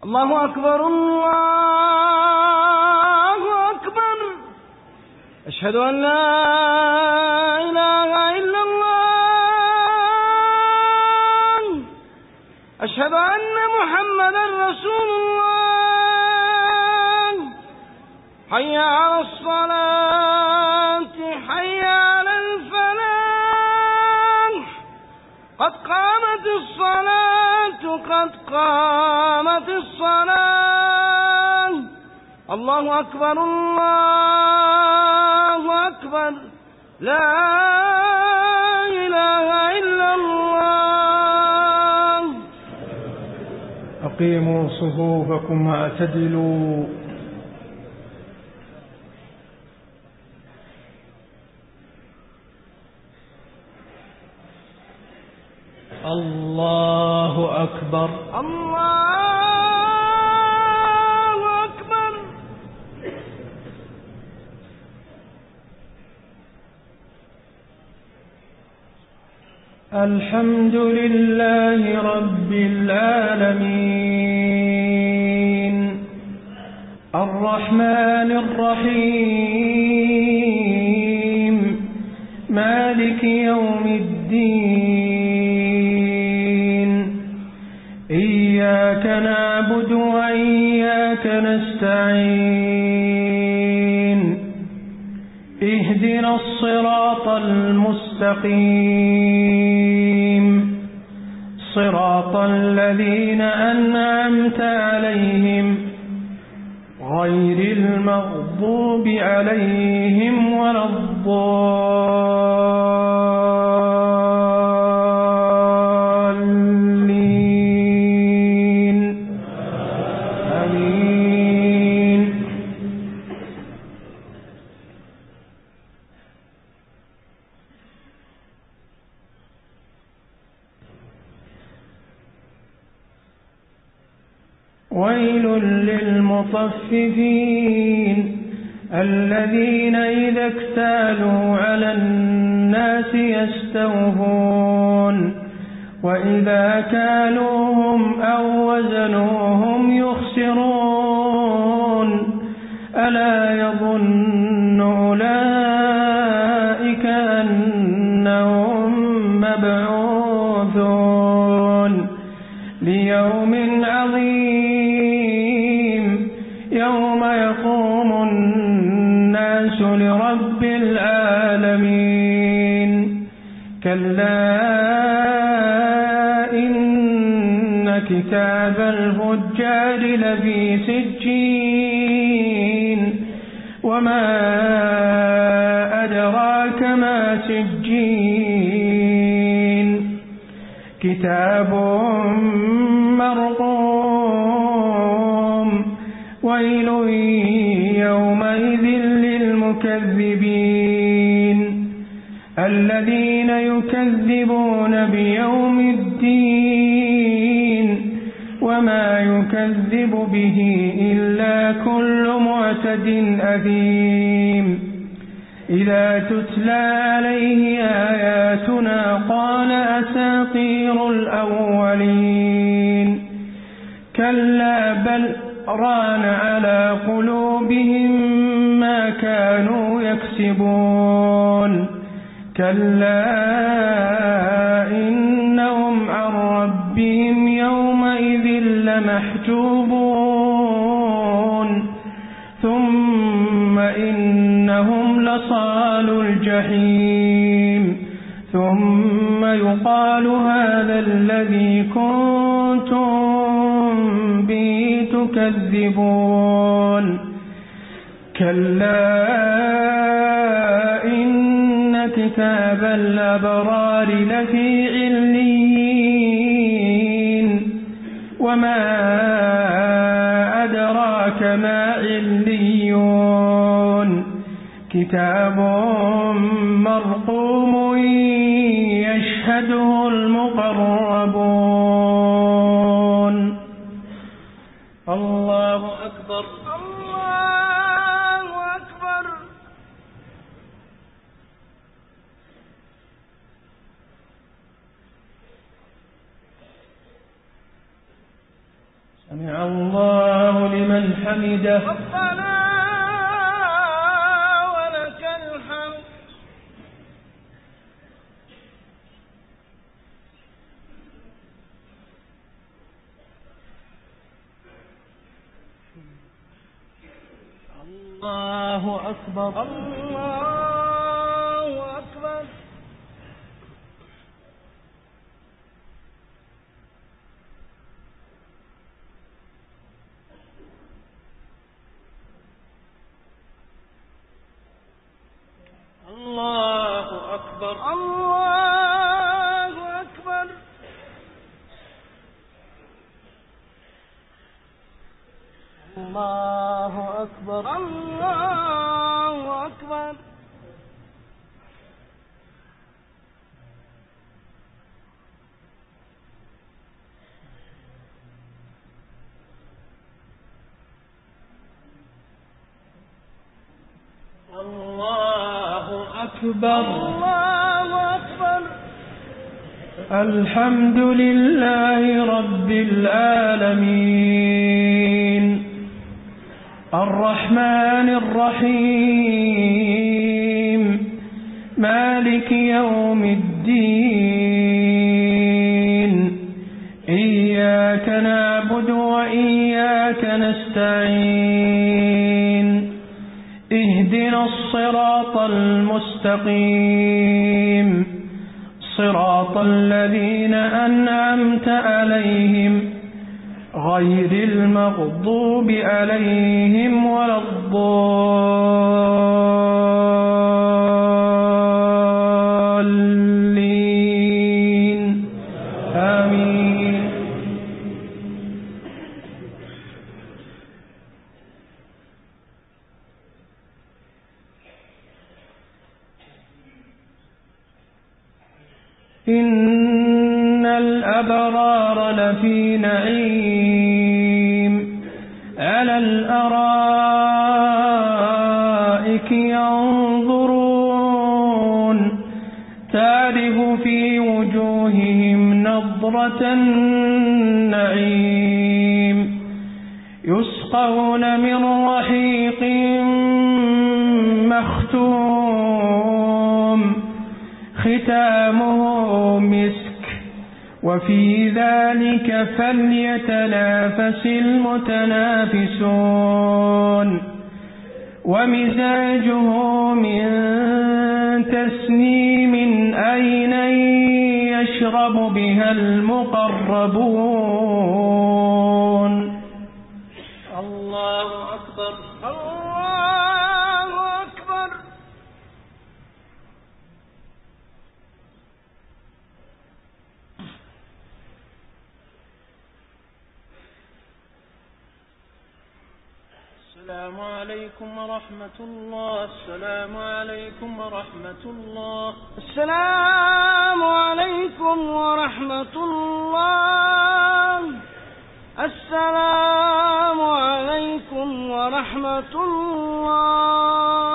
الله أكبر الله أكبر. أشهد أن لا إله إلا الله. أشهد أن محمدا رسول الله. حي على الصلاة حي على الفلاح. قد قامت الصلاة قد قامت الصلاة. الله أكبر الله أكبر. لا إله إلا الله. أقيموا صفوفكم واعتدلوا. الله أكبر الله أكبر. الحمد لله رب العالمين الرحمن الرحيم مالك يوم الدين إياك نعبد وإياك نستعين اهدنا الصراط المستقيم صراط الذين أنعمت عليهم غير المغضوب عليهم ولا الضالين آمين. ويل للمطففين الذين إذا اكتالوا على الناس يستوفون وإذا كالوهم أو وزنوهم يخسرون ألا يظن أولئك أنهم مبعوثون ليوم عظيم يوم يقوم الناس لرب العالمين. كلا إن كتاب الفجار لفي سجين وما أدراك ما سجين كتاب مرقوم ويل يومئذ للمكذبين الذين يكذبون بيوم الدين وما يكذب به إلا كل معتد أثيم إذا تتلى عليه آياتنا قال أساطير الأولين كلا بل ران على قلوبهم ما كانوا يكسبون كلا إنهم عن ربهم يومئذ لمحجوبون ثم إنهم لصال الجحيم ثم يقال هذا الذي كنتم به تكذبون كلا إن كتاب الأبرار لفي عليين وما أدراك ما عليون كتاب مرقوم يشهده المقربون. الله أكبر الله أكبر. سمع الله لمن حمده. ربنا ولك الحمد. الله أكبر. الله أكبر. الله أكبر. الله أكبر. الله أكبر. الله أكبر. الله أكبر. الله أكبر. الحمد لله رب العالمين الرحمن الرحيم مالك يوم الدين إياك نعبد وإياك نستعين اهدنا الصراط المستقيم صراط الذين أنعمت عليهم غير المغضوب عليهم ولا الضالين آمين. إن الأبرار لفي نعيم على الأرائك ينظرون تعرف في وجوههم نضرة النعيم يسقون من رحيق مختوم ختامه مسك وفي ذلك فليتنافس المتنافسون ومزاجه من تسنيم عينا يشرب بها المقربون. الله أكبر. الله أكبر. السلام عليكم ورحمة الله. السلام عليكم ورحمة الله. السلام عليكم ورحمة الله. السلام عليكم ورحمة الله.